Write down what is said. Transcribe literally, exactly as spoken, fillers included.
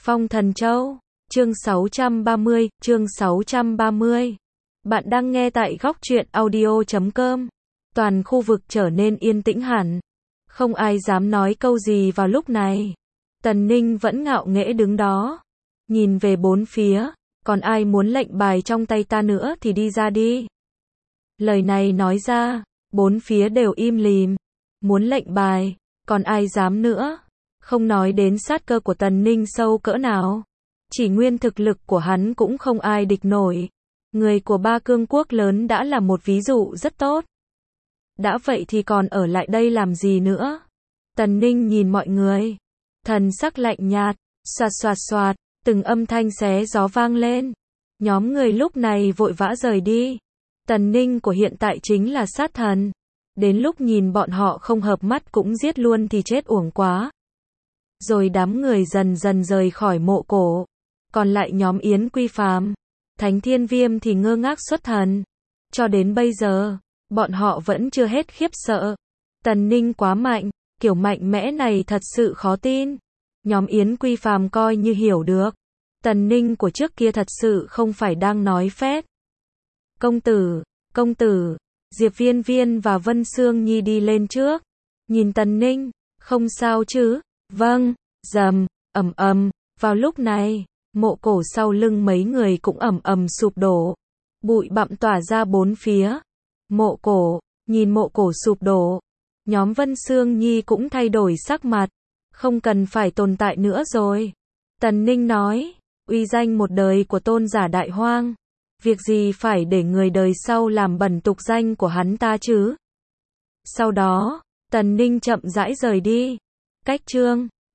Phong Thần Châu, chương sáu trăm ba mươi, chương sáu trăm ba mươi. Bạn đang nghe tại góc truyện audio chấm com. Toàn khu vực trở nên yên tĩnh hẳn. Không ai dám nói câu gì vào lúc này. Tần Ninh vẫn ngạo nghễ đứng đó. Nhìn về bốn phía, còn ai muốn lệnh bài trong tay ta nữa thì đi ra đi. Lời này nói ra, bốn phía đều im lìm. Muốn lệnh bài, còn ai dám nữa. Không nói đến sát cơ của Tần Ninh sâu cỡ nào. Chỉ nguyên thực lực của hắn cũng không ai địch nổi. Người của ba cương quốc lớn đã là một ví dụ rất tốt. Đã vậy thì còn ở lại đây làm gì nữa? Tần Ninh nhìn mọi người. Thần sắc lạnh nhạt, xoạt xoạt xoạt, từng âm thanh xé gió vang lên. Nhóm người lúc này vội vã rời đi. Tần Ninh của hiện tại chính là sát thần. Đến lúc nhìn bọn họ không hợp mắt cũng giết luôn thì chết uổng quá. Rồi đám người dần dần rời khỏi mộ cổ. Còn lại nhóm Yến Quy Phàm, Thánh Thiên Viêm thì ngơ ngác xuất thần. Cho đến bây giờ, bọn họ vẫn chưa hết khiếp sợ. Tần Ninh quá mạnh, kiểu mạnh mẽ này thật sự khó tin. Nhóm Yến Quy Phàm coi như hiểu được. Tần Ninh của trước kia thật sự không phải đang nói phét. Công tử, công tử, Diệp Viên Viên và Vân Sương Nhi đi lên trước. Nhìn Tần Ninh, không sao chứ? Vâng, rầm, ầm ầm, vào lúc này, mộ cổ sau lưng mấy người cũng ầm ầm sụp đổ. Bụi bặm tỏa ra bốn phía. Mộ cổ, nhìn mộ cổ sụp đổ. Nhóm Vân Sương Nhi cũng thay đổi sắc mặt. Không cần phải tồn tại nữa rồi. Tần Ninh nói, uy danh một đời của tôn giả Đại Hoang. Việc gì phải để người đời sau làm bẩn tục danh của hắn ta chứ? Sau đó, Tần Ninh chậm rãi rời đi. Cách chương